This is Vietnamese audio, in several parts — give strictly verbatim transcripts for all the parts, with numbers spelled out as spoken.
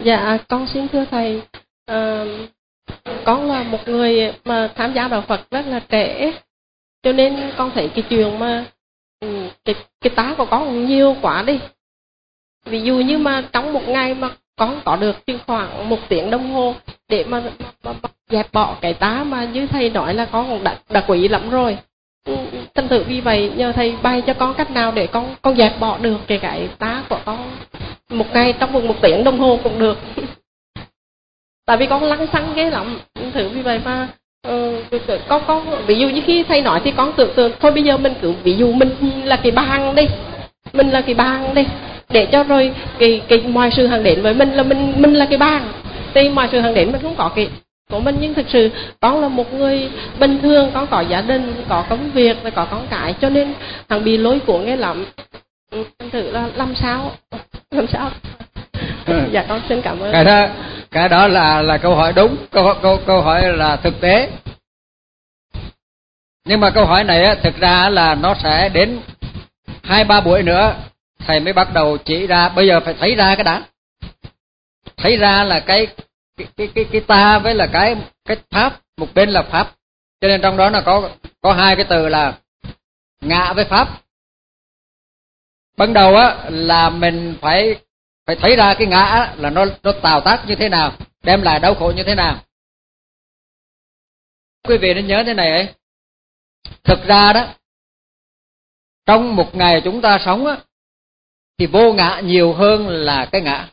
Dạ, con xin thưa thầy, à, con là một người mà tham gia đạo Phật rất là trẻ, cho nên con thấy cái chuyện mà cái cái tá của con cũng nhiều quá đi. Ví dụ như mà trong một ngày mà con có được chừng khoảng một tiếng đồng hồ để mà, mà, mà dẹp bỏ cái tá mà như thầy nói là con cũng đã, đã quý lắm rồi. Thành thử vì vậy nhờ thầy bày cho con cách nào để con con dẹp bỏ được cái cái tá của con một ngày trong vòng một tiếng đồng hồ cũng được. Tại vì con lăng xăng ghê lắm. Thử vì vậy mà uh, con con ví dụ như khi thầy nói thì con tưởng tượng thôi bây giờ mình cứ ví dụ mình là cái bàn đi, mình là cái bàn đi, để cho rồi cái cái mọi sự hàng đến với mình là mình mình là cái bàn, thì mọi sự hàng đến mình không có cái của mình. Nhưng thực sự con là một người bình thường, con có gia đình, có công việc và có con cái, cho nên thằng bị lối cuốn nghe lắm. Thử là làm sao làm sao dạ con xin cảm ơn. Cái đó cái đó là là câu hỏi đúng, câu câu câu hỏi là thực tế. Nhưng mà câu hỏi này á, thực ra là nó sẽ đến hai ba buổi nữa thầy mới bắt đầu chỉ ra. Bây giờ phải thấy ra cái đã, thấy ra là cái cái cái cái, cái ta với là cái cái pháp, một bên là pháp, cho nên trong đó nó có có hai cái từ là ngã với pháp. Ban đầu á là mình phải phải thấy ra cái ngã là nó nó tạo tác như thế nào, đem lại đau khổ như thế nào. Quý vị nên nhớ thế này ấy, thực ra đó trong một ngày chúng ta sống á thì vô ngã nhiều hơn là cái ngã.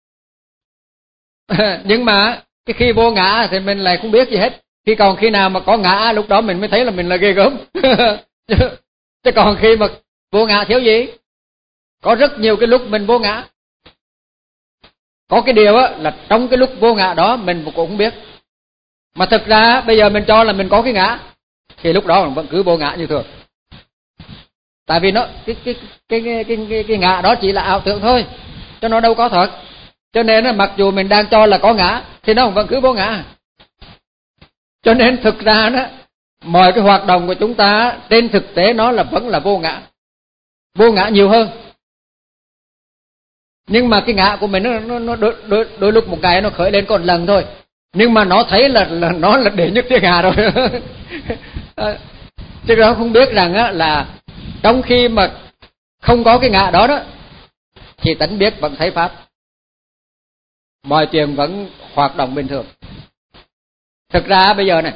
Nhưng mà cái khi vô ngã thì mình lại không biết gì hết. Khi còn khi nào mà có ngã lúc đó mình mới thấy là mình là ghê gớm. Chứ còn khi mà vô ngã thiếu gì? Có rất nhiều cái lúc mình vô ngã. Có cái điều á là trong cái lúc vô ngã đó mình cũng không biết. Mà thực ra bây giờ mình cho là mình có cái ngã thì lúc đó mình vẫn cứ vô ngã như thường. Tại vì nó cái cái cái cái cái, cái, cái ngã đó chỉ là ảo tưởng thôi, cho nó đâu có thật. Cho nên là mặc dù mình đang cho là có ngã thì nó vẫn cứ vô ngã. Cho nên thực ra đó mọi cái hoạt động của chúng ta trên thực tế nó là vẫn là vô ngã, vô ngã nhiều hơn. Nhưng mà cái ngã của mình nó, nó, nó đôi, đôi, đôi lúc một ngày nó khởi lên còn lần thôi, nhưng mà nó thấy là, là nó là đệ nhất thiên hạ rồi. Chứ nó không biết rằng á, là trong khi mà không có cái ngã đó đó thì tánh biết vẫn thấy pháp, mọi chuyện vẫn hoạt động bình thường. Thực ra bây giờ này,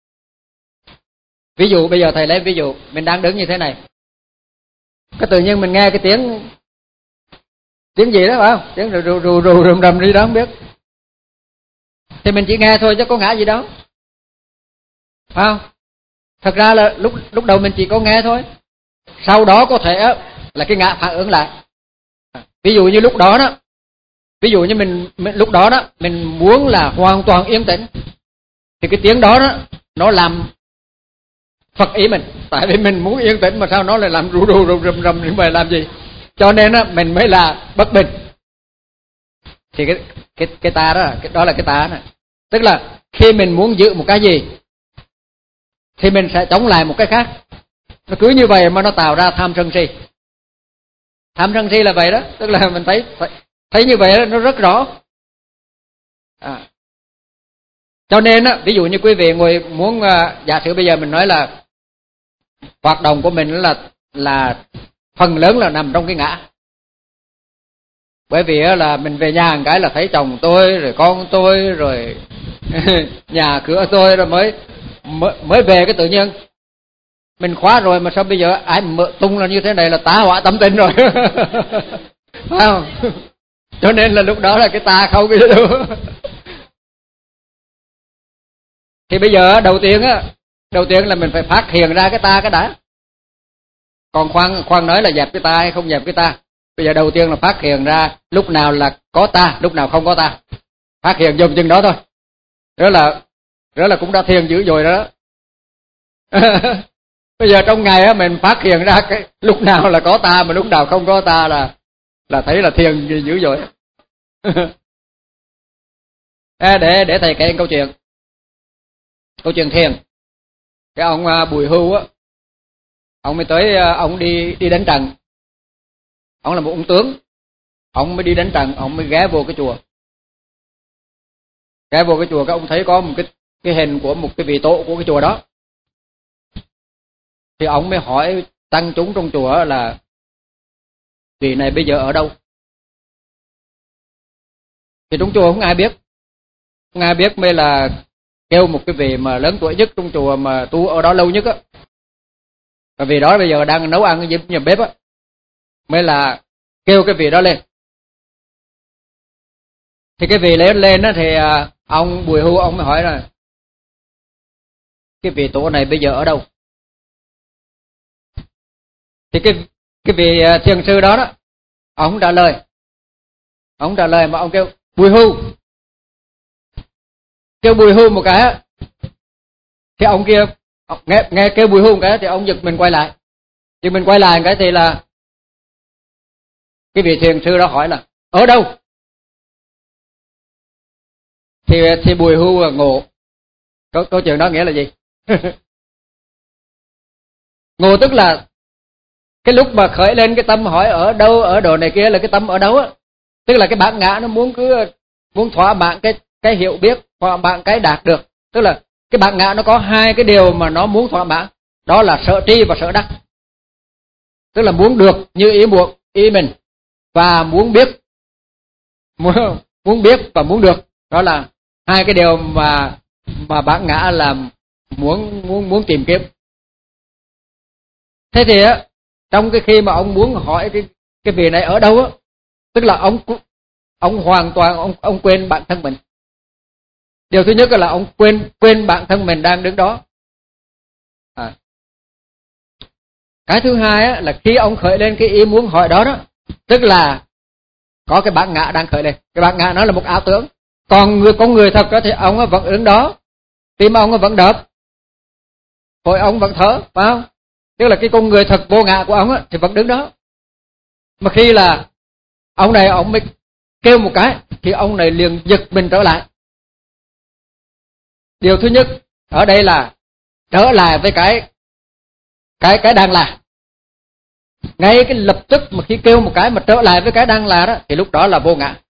ví dụ bây giờ thầy lấy ví dụ mình đang đứng như thế này, cái tự nhiên mình nghe cái tiếng tiếng gì đó phải không, tiếng rù rù rù rù rầm rầm đi đó không biết, thì mình chỉ nghe thôi chứ có ngã gì đâu, phải không? Thật ra là lúc lúc đầu mình chỉ có nghe thôi, sau đó có thể là cái ngã phản ứng lại. Ví dụ như lúc đó đó, ví dụ như mình, mình lúc đó đó mình muốn là hoàn toàn yên tĩnh thì cái tiếng đó đó nó làm phật ý mình, tại vì mình muốn yên tĩnh mà sao nó lại làm rù rù rù rầm rầm như vậy làm gì? Cho nên đó, mình mới là bất bình. Thì cái cái cái ta đó, cái đó là cái ta này. Tức là khi mình muốn giữ một cái gì thì mình sẽ chống lại một cái khác. Nó cứ như vậy mà nó tạo ra tham sân si. Tham sân si là vậy đó, tức là mình thấy thấy như vậy đó, nó rất rõ. À. Cho nên á, ví dụ như quý vị ngồi muốn uh, giả sử bây giờ mình nói là hoạt động của mình là là phần lớn là nằm trong cái ngã. Bởi vì là mình về nhà một cái là thấy chồng tôi rồi con tôi rồi nhà cửa tôi rồi mới mới, mới về cái tự nhiên mình khóa rồi mà sao bây giờ ai mở tung là như thế này là tá hỏa tâm tình rồi. Phải không? Cho nên là lúc đó là cái ta không cái đâu. Thì bây giờ đầu tiên á, đầu tiên là mình phải phát hiện ra cái ta cái đã. Còn khoan khoan nói là dẹp cái ta hay không dẹp cái ta. Bây giờ đầu tiên là phát hiện ra lúc nào là có ta, lúc nào không có ta. Phát hiện dùng chừng đó thôi. Đó là đó là cũng đã thiền dữ dội đó. Bây giờ trong ngày á mình phát hiện ra cái lúc nào là có ta mà lúc nào không có ta là là thấy là thiền dữ dội. À, để để thầy kể câu chuyện. Câu chuyện thiền. Cái ông Bùi Hưu á, ông mới tới, ông đi đi đánh trận. Ông là một ông tướng, ông mới đi đánh trận, ông mới ghé vô cái chùa. ghé vô cái chùa các ông thấy có một cái cái hình của một cái vị tổ của cái chùa đó, thì ông mới hỏi tăng chúng trong chùa là vị này bây giờ ở đâu. Thì trong chùa không ai biết, không ai biết, mới là kêu một cái vị mà lớn tuổi nhất trong chùa mà tu ở đó lâu nhất á, và vị đó bây giờ đang nấu ăn ở nhà bếp á, mới là kêu cái vị đó lên. Thì cái vị lên lên á, thì ông Bùi Hưu ông mới hỏi là cái vị tổ này bây giờ ở đâu. Thì cái cái vị thiền sư đó đó, ông trả lời, ông trả lời mà ông kêu Bùi Hưu, kêu Bùi Hưu một cái, thì ông kia nghe nghe kêu Bùi Hưu một cái thì ông giật mình quay lại, giật mình quay lại một cái thì là cái vị thiền sư đó hỏi là ở đâu. Thì thì Bùi Hưu ngộ. Câu, câu chuyện đó nghĩa là gì? Ngộ tức là cái lúc mà khởi lên cái tâm hỏi ở đâu, ở đồ này kia là cái tâm ở đâu á, tức là cái bản ngã nó muốn cứ muốn thỏa mãn cái cái hiểu biết, thỏa mãn cái đạt được, tức là cái bản ngã nó có hai cái điều mà nó muốn thỏa mãn, đó là sợ tri và sợ đắc, tức là muốn được như ý muốn ý mình và muốn biết, muốn muốn biết và muốn được, đó là hai cái điều mà mà bản ngã là muốn muốn muốn tìm kiếm. Thế thì á, trong cái khi mà ông muốn hỏi cái cái vị này ở đâu á, tức là ông ông hoàn toàn ông ông quên bản thân mình. Điều thứ nhất là ông quên quên bản thân mình đang đứng đó. À. Cái thứ hai á, là khi ông khởi lên cái ý muốn hỏi đó đó, tức là có cái bản ngã đang khởi lên. Cái bản ngã nó là một ảo tưởng. Còn người con người thật đó thì ông vẫn đứng đó, tim ông vẫn đập, phổi ông vẫn thở, phải không? Tức là cái con người thật vô ngã của ông á, thì vẫn đứng đó. Mà khi là ông này ông mới kêu một cái thì ông này liền giật mình trở lại. Điều thứ nhất ở đây là trở lại với cái cái cái đang là. Ngay cái lập tức mà khi kêu một cái mà trở lại với cái đang là đó, thì lúc đó là vô ngã.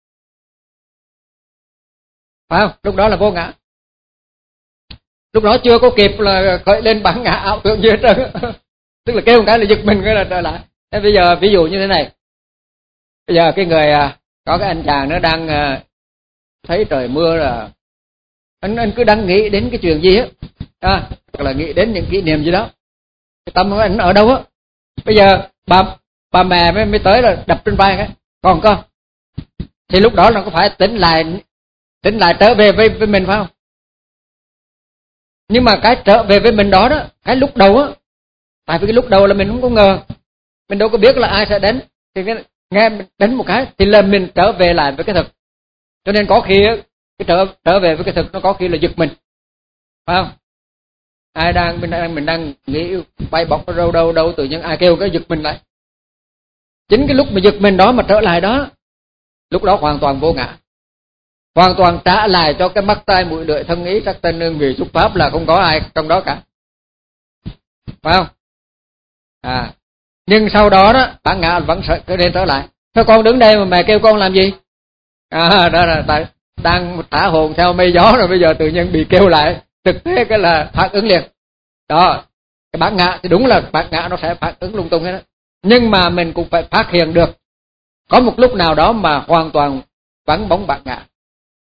Phải không? Lúc đó là vô ngã. Lúc đó chưa có kịp là khởi lên bản ngã ảo tưởng gì hết trơn. Tức là kêu một cái là giật mình cái là trở lại. Thế bây giờ ví dụ như thế này. Bây giờ cái người có cái anh chàng nó đang thấy trời mưa là anh anh cứ đang nghĩ đến cái chuyện gì á, à, hoặc là nghĩ đến những kỷ niệm gì đó. Cái tâm của anh ở đâu á? Bây giờ bà bà mẹ mới, mới tới là đập trên vai cái, còn con. Thì lúc đó nó có phải tỉnh lại tỉnh lại trở về với với mình phải không? Nhưng mà cái trở về với mình đó đó, cái lúc đầu á, tại vì cái lúc đầu là mình không có ngờ, mình đâu có biết là ai sẽ đến, thì cái, nghe mình đánh một cái thì là mình trở về lại với cái thực. Cho nên có khi cái trở trở về với cái thực nó có khi là giật mình, phải không? Ai đang mình đang mình đang nghĩ bay bọc đâu đâu đâu tự nhiên ai kêu cái giật mình lại. Chính cái lúc mà giật mình đó mà trở lại đó, lúc đó hoàn toàn vô ngã, hoàn toàn trả lại cho cái mắt tai mũi lưỡi thân ý sắc thân hương vị xúc pháp là không có ai trong đó cả, phải không? À, nhưng sau đó đó bản ngã vẫn sợ cái lên trở lại. Thôi con đứng đây mà mẹ kêu con làm gì? À, đó là tại đang thả hồn theo mây gió rồi bây giờ tự nhiên bị kêu lại, thực tế cái là phản ứng liền. Đó, cái bản ngã thì đúng là bản ngã nó sẽ phản ứng lung tung hết đó. Nhưng mà mình cũng phải phát hiện được có một lúc nào đó mà hoàn toàn vắng bóng bản ngã.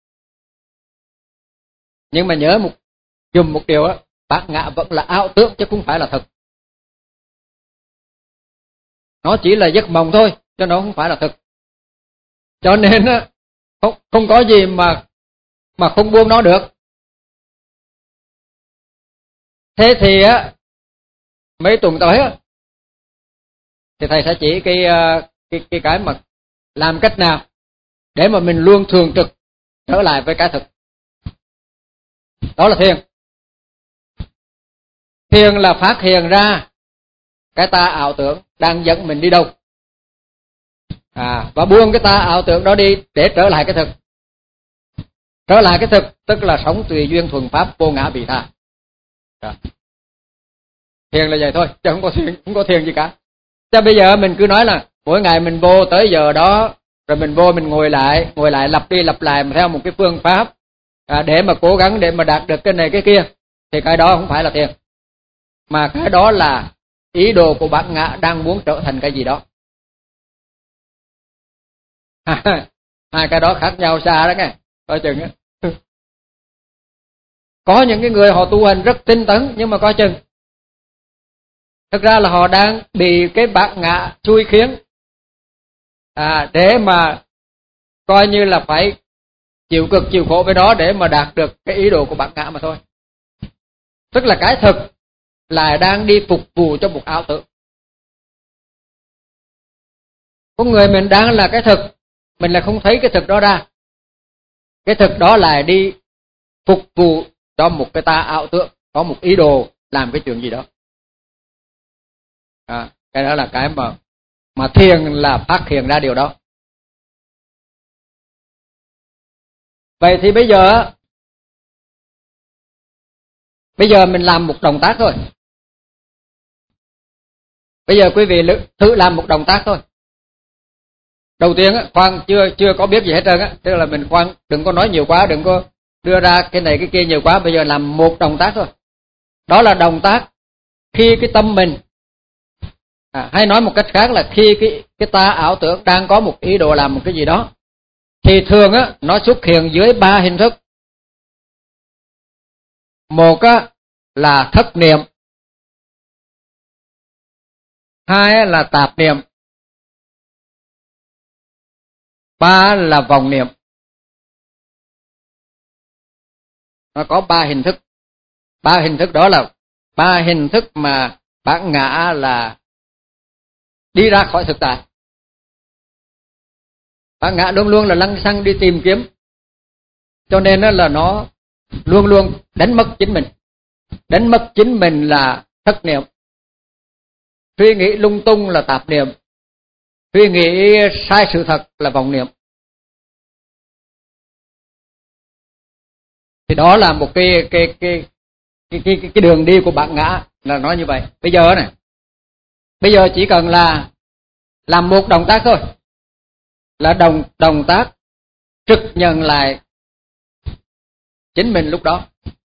Nhưng mà nhớ một dùm một điều á, bản ngã vẫn là ảo tưởng chứ không phải là thật. Nó chỉ là giấc mộng thôi, chứ nó không phải là thực. Cho nên á, không, không có gì mà mà không buông nó được. Thế thì á, mấy tuần tới á, thì thầy sẽ chỉ cái cái cái cái mà làm cách nào để mà mình luôn thường trực trở lại với cái thực. Đó là thiền. Thiền là phát hiện ra cái ta ảo tưởng đang dẫn mình đi đâu, à, và buông cái ta ảo tưởng đó đi để trở lại cái thực. Trở lại cái thực tức là sống tùy duyên thuần pháp vô ngã vị tha. Rồi. Thiền là vậy thôi, chứ không có thiền, không có thiền gì cả. Chứ bây giờ mình cứ nói là mỗi ngày mình vô tới giờ đó, rồi mình vô mình ngồi lại, ngồi lại lặp đi lặp lại theo một cái phương pháp, à, để mà cố gắng để mà đạt được cái này cái kia, thì cái đó không phải là thiền, mà cái đó là ý đồ của bản ngã đang muốn trở thành cái gì đó. Hai cái đó khác nhau xa đó nghe, coi chừng á. Có những cái người họ tu hành rất tinh tấn, nhưng mà coi chừng, thực ra là họ đang bị cái bản ngã xui khiến, à, để mà coi như là phải chịu cực chịu khổ với đó để mà đạt được cái ý đồ của bản ngã mà thôi. Tức là cái thực là đang đi phục vụ cho một ảo tưởng. Con người mình đang là cái thực, mình là không thấy cái thực đó ra. Cái thực đó là đi phục vụ cho một cái ta ảo tưởng, có một ý đồ làm cái chuyện gì đó. À, cái đó là cái mà mà thiền là phát hiện ra điều đó. Vậy thì bây giờ bây giờ mình làm một động tác thôi. Bây giờ quý vị thử làm một động tác thôi. Đầu tiên á, khoan chưa chưa có biết gì hết trơn á, tức là mình khoan đừng có nói nhiều quá, đừng có đưa ra cái này cái kia nhiều quá, bây giờ làm một động tác thôi. Đó là động tác khi cái tâm mình, à, hay nói một cách khác là khi cái cái ta ảo tưởng đang có một ý đồ làm một cái gì đó, thì thường á nó xuất hiện dưới ba hình thức. Một á là thất niệm, hai là tạp niệm, ba là vọng niệm. Nó có ba hình thức. Ba hình thức đó là ba hình thức mà bản ngã là đi ra khỏi thực tại. Bản ngã luôn luôn là lăng xăng đi tìm kiếm, cho nên là nó luôn luôn đánh mất chính mình. Đánh mất chính mình là thất niệm, suy nghĩ lung tung là tạp niệm, suy nghĩ sai sự thật là vọng niệm. Thì đó là một cái cái cái cái cái cái đường đi của bản ngã là nói như vậy. Bây giờ này, bây giờ chỉ cần là làm một động tác thôi, là động động tác trực nhận lại chính mình lúc đó.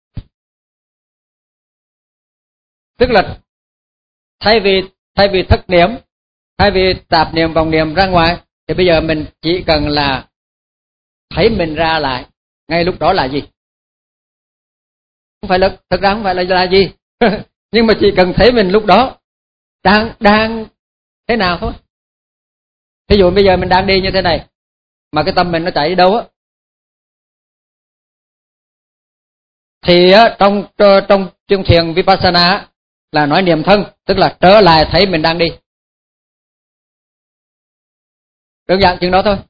Tức là thay vì thay vì thất niệm, thay vì tạp niệm vọng niệm ra ngoài, thì bây giờ mình chỉ cần là thấy mình ra lại ngay lúc đó là gì. Không phải là, thật ra không phải là là gì. Nhưng mà chỉ cần thấy mình lúc đó đang đang thế nào thôi. Ví dụ bây giờ mình đang đi như thế này, mà cái tâm mình nó chạy đi đâu á, thì trong trong chương thiền Vipassana là nói niệm thân, tức là trở lại thấy mình đang đi. Đơn giản chừng đó thôi.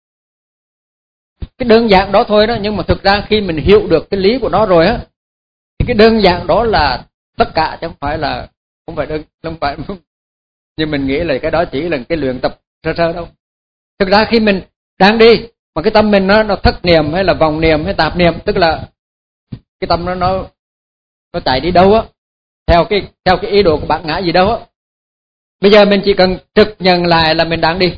Cái đơn giản đó thôi đó, nhưng mà thực ra khi mình hiểu được cái lý của nó rồi á, thì cái đơn giản đó là tất cả, chứ không phải là không phải đơn không phải nhưng mình nghĩ là cái đó chỉ là cái luyện tập sơ sơ đâu. Thực ra khi mình đang đi mà cái tâm mình nó nó thất niệm hay là vọng niệm hay tạp niệm, tức là cái tâm nó nó nó chạy đi đâu á, theo cái theo cái ý đồ của bản ngã gì đâu á. Bây giờ mình chỉ cần trực nhận lại là mình đang đi.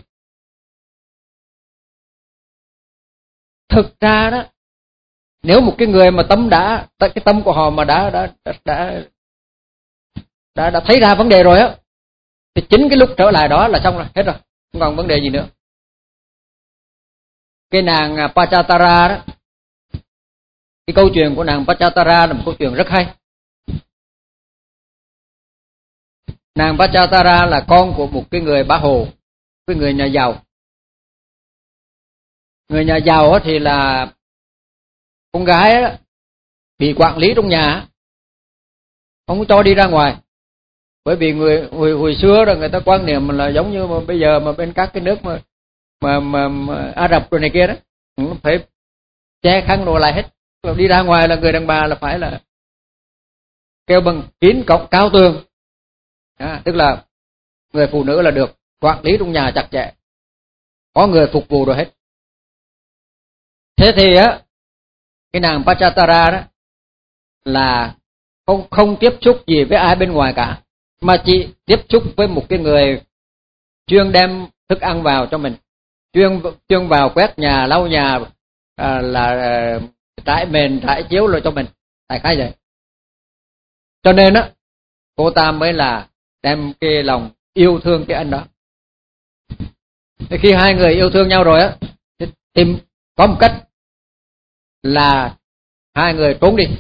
Thực ra đó, nếu một cái người mà tâm đã cái tâm của họ mà đã đã đã đã đã, đã thấy ra vấn đề rồi á, thì chính cái lúc trở lại đó là xong rồi, hết rồi, không còn vấn đề gì nữa. Cái nàng Pachatara đó, cái câu chuyện của nàng Pachatara là một câu chuyện rất hay. Nàng Pachatara là con của một cái người bá hồ, cái người nhà giàu. Người nhà giàu thì là con gái đó, bị quản lý trong nhà, không cho đi ra ngoài. Bởi vì người hồi, hồi xưa rồi người ta quan niệm là giống như mà bây giờ mà bên các cái nước mà mà mà, mà Ả Rập rồi này kia đó, phải che khăn đồ lại hết. Rồi đi ra ngoài là người đàn bà là phải là kêu bằng kín cổng cao tường. À, tức là người phụ nữ là được quản lý trong nhà chặt chẽ, có người phục vụ rồi hết. Thế thì á, cái nàng Pachatara đó là không không tiếp xúc gì với ai bên ngoài cả, mà chỉ tiếp xúc với một cái người chuyên đem thức ăn vào cho mình, chuyên chuyên vào quét nhà, lau nhà, à, là trải mền trải chiếu rồi cho mình, đại khái vậy. Cho nên á cô ta mới là đem cái lòng yêu thương cái anh đó. Thì khi hai người yêu thương nhau rồi á thì có một cách là hai người trốn đi.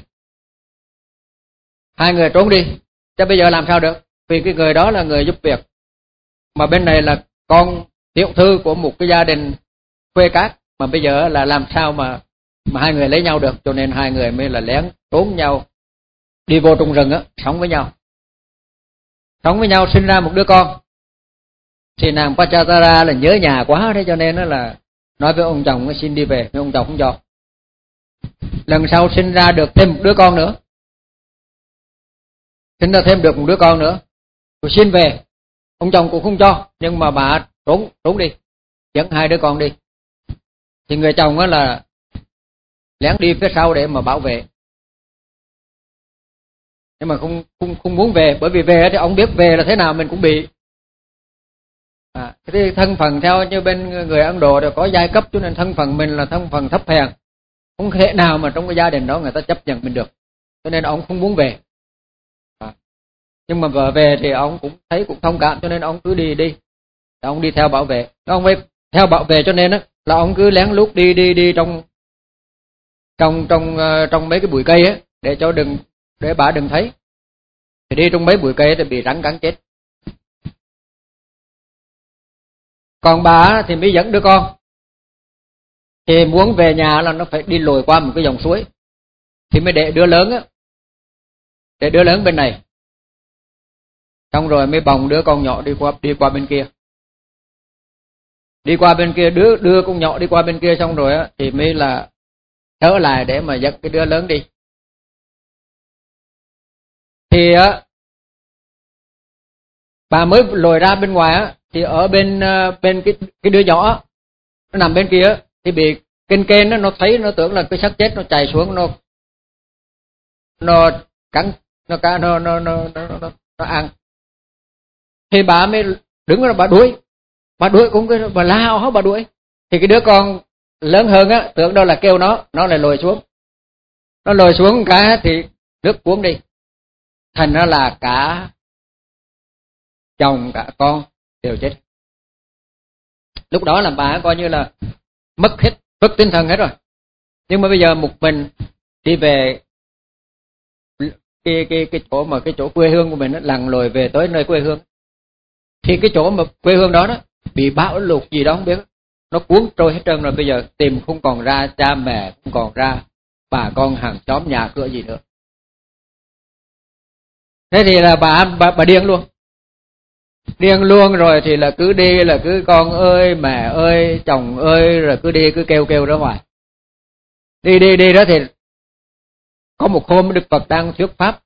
Hai người trốn đi. Chứ bây giờ làm sao được? Vì cái người đó là người giúp việc, mà bên này là con tiểu thư của một cái gia đình quê cát, mà bây giờ là làm sao mà mà hai người lấy nhau được. Cho nên hai người mới là lén trốn nhau, đi vô trong rừng á, sống với nhau. Sống với nhau sinh ra một đứa con. Thì nàng Pachachatara là nhớ nhà quá đấy, cho nên nó là nói với ông chồng xin đi về, nhưng ông chồng không cho. Lần sau sinh ra được thêm một đứa con nữa, sinh ra thêm được một đứa con nữa, rồi xin về, ông chồng cũng không cho, nhưng mà bà trốn trốn đi, dẫn hai đứa con đi. Thì người chồng á là lén đi phía sau để mà bảo vệ, nhưng mà không không không muốn về, bởi vì về thì ông biết về là thế nào mình cũng bị. À, cái thân phận theo như bên người Ấn Độ đều có giai cấp, cho nên thân phận mình là thân phận thấp hèn, không thể nào mà trong cái gia đình đó người ta chấp nhận mình được, cho nên ông không muốn về. À, nhưng mà vợ về thì ông cũng thấy cũng thông cảm, cho nên ông cứ đi đi, ông đi theo bảo vệ, ông ấy theo bảo vệ, cho nên đó, là ông cứ lén lút đi đi đi trong trong trong trong mấy cái bụi cây á, để cho đừng để bà đừng thấy. Thì đi trong mấy bụi cây thì bị rắn cắn chết. Còn bà thì mới dẫn đứa con, thì muốn về nhà là nó phải đi lội qua một cái dòng suối, thì mới để đứa lớn á, để đứa lớn bên này, xong rồi mới bồng đứa con nhỏ đi qua đi qua bên kia, đi qua bên kia đứa đưa con nhỏ đi qua bên kia, xong rồi á thì mới là trở lại để mà dẫn cái đứa lớn đi. Thì á bà mới lồi ra bên ngoài á, thì ở bên bên cái cái đứa nhỏ nó nằm bên kia thì bị kên kên nó nó thấy, nó tưởng là cái xác chết, nó chạy xuống, nó nó cắn, nó cá nó nó nó nó nó, nó ăn. Thì bà mới đứng ra bà đuổi, bà đuổi cũng cái bà lao hết bà đuổi. Thì cái đứa con lớn hơn á tưởng đâu là kêu nó, nó lại lồi xuống, nó lồi xuống cái thì nước cuốn đi, thành ra là cả chồng cả con đều chết. Lúc đó là bà coi như là mất hết, mất tinh thần hết rồi. Nhưng mà bây giờ một mình đi về cái cái cái chỗ mà cái chỗ quê hương của mình, lặn lội về tới nơi quê hương, thì cái chỗ mà quê hương đó đó bị bão lụt gì đó không biết, nó cuốn trôi hết trơn rồi. Bây giờ tìm không còn ra cha mẹ, không còn ra bà con hàng xóm nhà cửa gì nữa. Thế thì là bà bà, bà điên luôn, điên luôn rồi. Thì là cứ đi là cứ con ơi mẹ ơi chồng ơi, rồi cứ đi cứ kêu kêu ra ngoài, đi đi đi đó. Thì có một hôm Đức Phật đang thuyết pháp,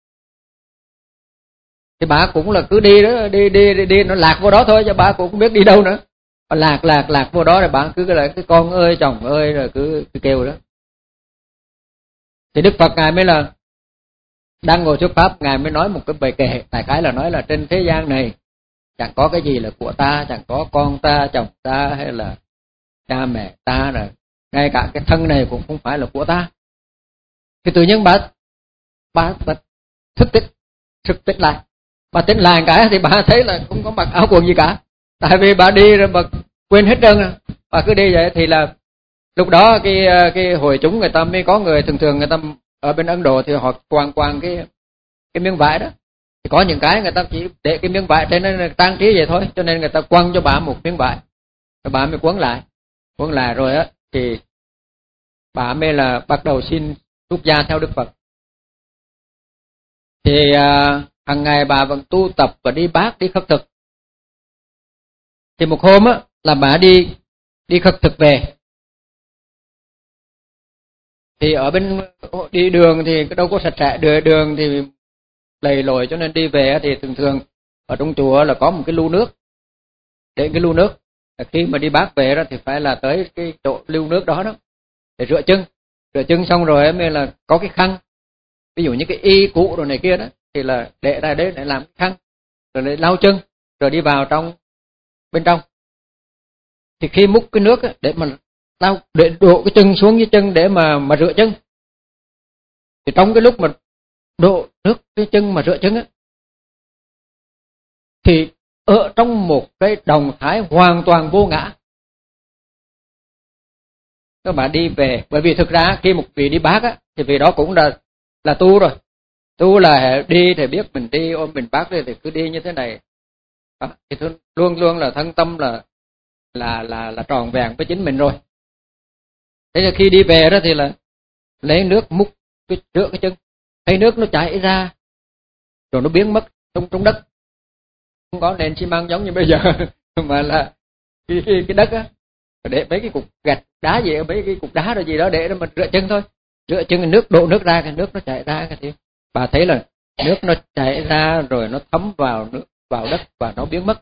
thì bà cũng là cứ đi đó, đi đi đi, đi nó lạc vô đó thôi, cho bà cũng không biết đi đâu nữa. Bà lạc lạc lạc vô đó rồi bà cứ là cái con ơi chồng ơi, rồi cứ, cứ kêu đó. Thì Đức Phật ngài mới là đang ngồi thuyết pháp, ngài mới nói một cái bài kệ, đại khái là nói là trên thế gian này chẳng có cái gì là của ta, chẳng có con ta, chồng ta hay là cha mẹ ta, rồi ngay cả cái thân này cũng không phải là của ta. Thì tự nhiên bà bà, bà thức tỉnh, thức tỉnh lại, bà tỉnh lại cái thì bà thấy là không có mặc áo quần gì cả, tại vì bà đi rồi bà quên hết trơn rồi. Bà cứ đi vậy thì là lúc đó cái cái hội chúng người ta mới có người, thường thường người ta ở bên Ấn Độ thì họ quàng quàng cái cái miếng vải đó, thì có những cái người ta chỉ để cái miếng vải trên nó trang trí vậy thôi, cho nên người ta quăng cho bà một miếng vải, rồi bà mới quấn lại, quấn lại rồi á thì bà mới là bắt đầu xin xuất gia theo Đức Phật. Thì à, hàng ngày bà vẫn tu tập và đi bát, đi khất thực. Thì một hôm á là bà đi đi khất thực về, thì ở bên đi đường thì đâu có sạch sẽ, đường đường thì lầy lội, cho nên đi về thì thường thường ở trong chùa là có một cái lu nước, để cái lu nước khi mà đi bát về đó thì phải là tới cái chỗ lưu nước đó đó để rửa chân, rửa chân xong rồi mới là có cái khăn, ví dụ như cái y cũ rồi này kia đó thì là để ra đấy để làm cái khăn, rồi để lau chân, rồi đi vào trong bên trong. Thì khi múc cái nước để mà tao để độ cái chân xuống dưới chân để mà mà rửa chân. Thì trong cái lúc mà độ nước cái chân mà rửa chân á, thì ở trong một cái động thái hoàn toàn vô ngã. Các bạn đi về, bởi vì thực ra khi một vị đi bác á, thì vị đó cũng là là tu rồi. Tu là đi thì biết mình đi, ôm mình bác đi thì cứ đi như thế này. Đó, thì luôn luôn là thân tâm là là là là tròn vẹn với chính mình rồi. Thế là khi đi về đó thì là lấy nước múc cái rửa cái chân, thấy nước nó chảy ra rồi nó biến mất trong trong đất. Không có nền xi măng giống như bây giờ mà là cái, cái, cái đất á, để mấy cái cục gạch đá gì, mấy cái cục đá rồi gì đó để mình rửa chân thôi. Rửa chân nước đổ nước ra, cái nước nó chảy ra, cái thì bà thấy là nước nó chảy ra rồi nó thấm vào nước vào đất và nó biến mất.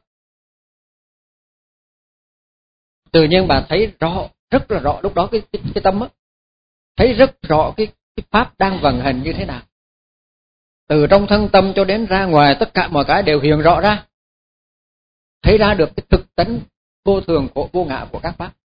Tự nhiên bà thấy rõ, rất là rõ lúc đó cái cái, cái tâm á, thấy rất rõ cái cái pháp đang vận hành như thế nào. Từ trong thân tâm cho đến ra ngoài, tất cả mọi cái đều hiện rõ ra. Thấy ra được cái thực tánh vô thường của vô ngã của các pháp.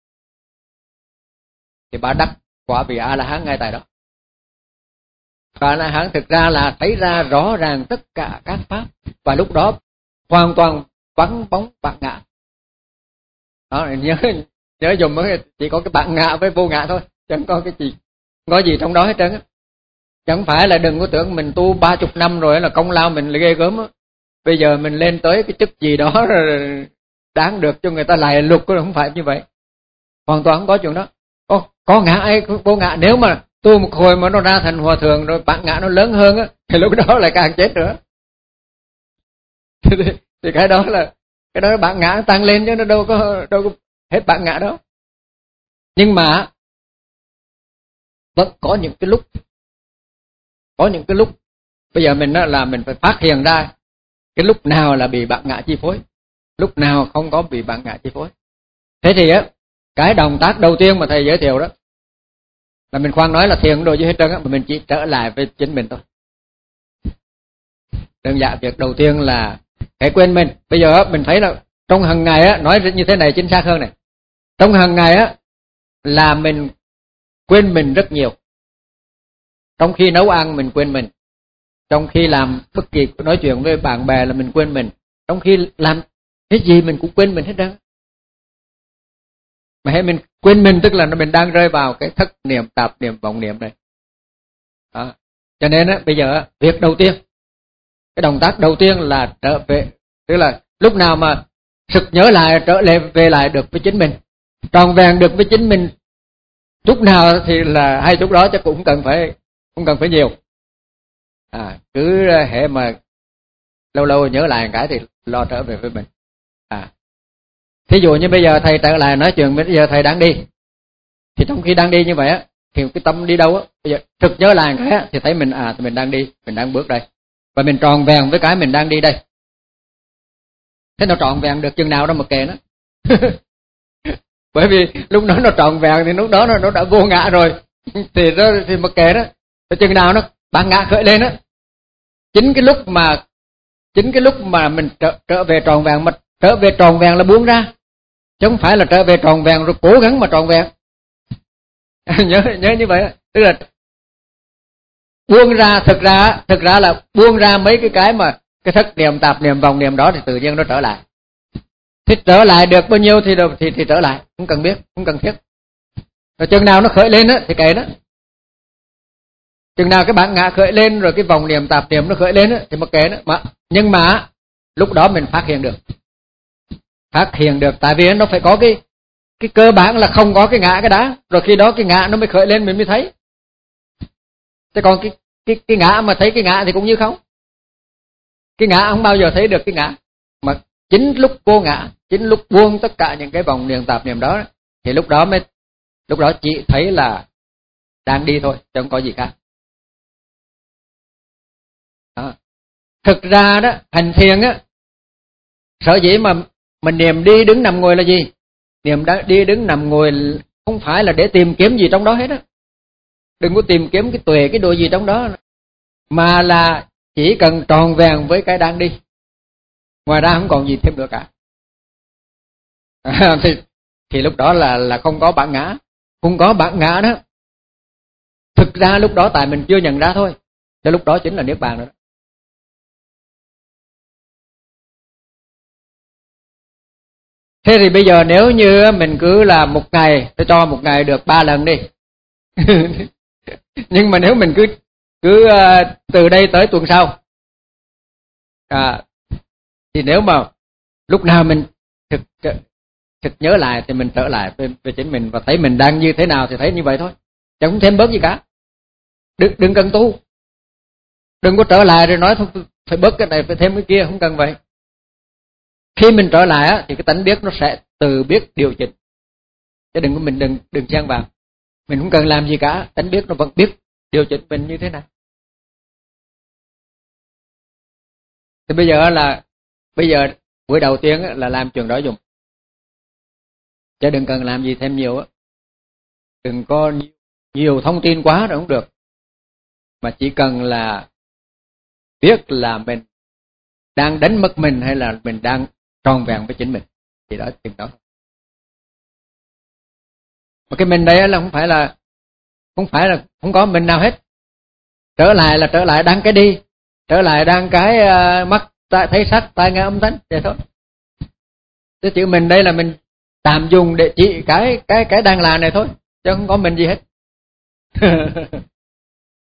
Thì bà đắc quả vị A La Hán ngay tại đó. Và A La Hán thực ra là thấy ra rõ ràng tất cả các pháp, và lúc đó hoàn toàn vắng bóng bạn ngã. Đó, nhớ nhớ dùng chỉ có cái bạn ngã với vô ngã thôi, chẳng có cái gì có gì trong đó hết trơn á. Chẳng phải là đừng có tưởng mình tu ba chục năm rồi là công lao mình là ghê gớm á. Bây giờ mình lên tới cái chức gì đó rồi đáng được cho người ta lại lục, không phải như vậy. Hoàn toàn không có chuyện đó. Có, có ngã ai vô ngã, nếu mà tu một hồi mà nó ra thành hòa thượng rồi bạn ngã nó lớn hơn á, thì lúc đó lại càng chết nữa. thì, thì cái đó là cái đó bạn ngã tăng lên chứ nó đâu có đâu có hết bạn ngã đó. Nhưng mà vẫn có những cái lúc có những cái lúc bây giờ mình là mình phải phát hiện ra cái lúc nào là bị bạn ngã chi phối, lúc nào không có bị bạn ngã chi phối. Thế thì á, cái động tác đầu tiên mà thầy giới thiệu đó là mình khoan nói là thiền đồ gì hết trơn á, mà mình chỉ trở lại với chính mình thôi. Đơn giản việc đầu tiên là hãy quên mình. Bây giờ á, mình thấy là trong hàng ngày á, nói như thế này chính xác hơn này. Trong hàng ngày á là mình quên mình rất nhiều. Trong khi nấu ăn mình quên mình. Trong khi làm bất kỳ nói chuyện với bạn bè là mình quên mình. Trong khi làm cái gì mình cũng quên mình hết trơn. Mà hãy mình quên mình tức là mình đang rơi vào cái thất niệm, tạp niệm, vọng niệm này. Đó. Cho nên á, bây giờ á, việc đầu tiên, cái động tác đầu tiên là trở về, tức là lúc nào mà sực nhớ lại, trở lại về lại được với chính mình, tròn vẹn được với chính mình, chút nào thì là hay chút đó, chứ cũng cần phải không cần phải nhiều. À, cứ hệ mà lâu lâu nhớ lại một cái thì lo trở về với mình. À, thí dụ như bây giờ thầy trở lại nói chuyện, bây giờ thầy đang đi, thì trong khi đang đi như vậy á, thì cái tâm đi đâu á, bây giờ thực nhớ lại một cái á, thì thấy mình à, thì mình đang đi, mình đang bước đây, và mình tròn vẹn với cái mình đang đi đây. Thế nó tròn vẹn được chừng nào đó mà kệ nó. Bởi vì lúc đó nó tròn vẹn thì lúc đó nó, nó đã vô ngã rồi, thì đó thì mà kệ đó. Rồi chừng nào nó bạn ngã khởi lên á, chính cái lúc mà chính cái lúc mà mình trở, trở về tròn vẹn, mà trở về tròn vẹn là buông ra, chứ không phải là trở về tròn vẹn rồi cố gắng mà tròn vẹn. nhớ nhớ như vậy, tức là buông ra, thực ra thực ra là buông ra mấy cái cái mà cái thất niệm, tạp niệm, vọng niệm đó, thì tự nhiên nó trở lại. Thì trở lại được bao nhiêu thì thì thì trở lại, không cần biết, không cần thiết. Rồi chừng nào nó khởi lên á thì kệ nó. Chừng nào cái bản ngã khởi lên rồi cái vọng niệm, tạp niệm nó khởi lên á thì mặc kệ nó. Mà nhưng mà lúc đó mình phát hiện được, phát hiện được, tại vì nó phải có cái cái cơ bản là không có cái ngã cái đã, rồi khi đó cái ngã nó mới khởi lên mình mới thấy. Thế còn cái cái cái ngã mà thấy cái ngã thì cũng như không. Cái ngã không bao giờ thấy được cái ngã, mà chính lúc vô ngã, chính lúc buông tất cả những cái vọng niệm, tạp niệm đó, thì lúc đó mới lúc đó chỉ thấy là đang đi thôi, chứ không có gì khác. Đó. Thực ra đó, hành thiền á, sở dĩ mà mình niệm đi đứng nằm ngồi là gì? Niệm đi đứng nằm ngồi không phải là để tìm kiếm gì trong đó hết á. Đừng có tìm kiếm cái tuệ, cái đồ gì trong đó, mà là chỉ cần tròn vẹn với cái đang đi. Ngoài ra không còn gì thêm nữa cả. À, thì thì lúc đó là là không có bản ngã. Không có bản ngã đó, thực ra lúc đó tại mình chưa nhận ra thôi, cho lúc đó chính là niết bàn rồi đó. Thế thì bây giờ nếu như mình cứ là một ngày, tôi cho một ngày được ba lần đi. Nhưng mà nếu mình cứ cứ uh, từ đây tới tuần sau, à, thì nếu mà lúc nào mình thực thực nhớ lại thì mình trở lại về, về chính mình và thấy mình đang như thế nào thì thấy như vậy thôi, chẳng không thêm bớt gì cả. Đừng đừng cần tu, đừng có trở lại rồi nói thôi phải bớt cái này phải thêm cái kia, không cần vậy. Khi mình trở lại á, thì cái tánh biết nó sẽ tự biết điều chỉnh, chứ đừng có mình đừng đừng chen vào. Mình không cần làm gì cả, tánh biết nó vẫn biết điều chỉnh mình như thế nào. Thì bây giờ là bây giờ buổi đầu tiên là làm chuyện đó dùng, chứ đừng cần làm gì thêm nhiều á. Đừng có nhiều thông tin quá rồi không được, mà chỉ cần là biết là mình đang đánh mất mình hay là mình đang tròn vẹn với chính mình, thì đó chừng đó. Mà cái mình đây là không phải là không phải là không có mình nào hết. Trở lại là trở lại đang cái đi, trở lại đang cái uh, mắt tai thấy sắc, tai nghe âm thanh vậy thôi. Cái chữ mình đây là mình tạm dùng để chỉ cái cái cái đang là này thôi, chứ không có mình gì hết.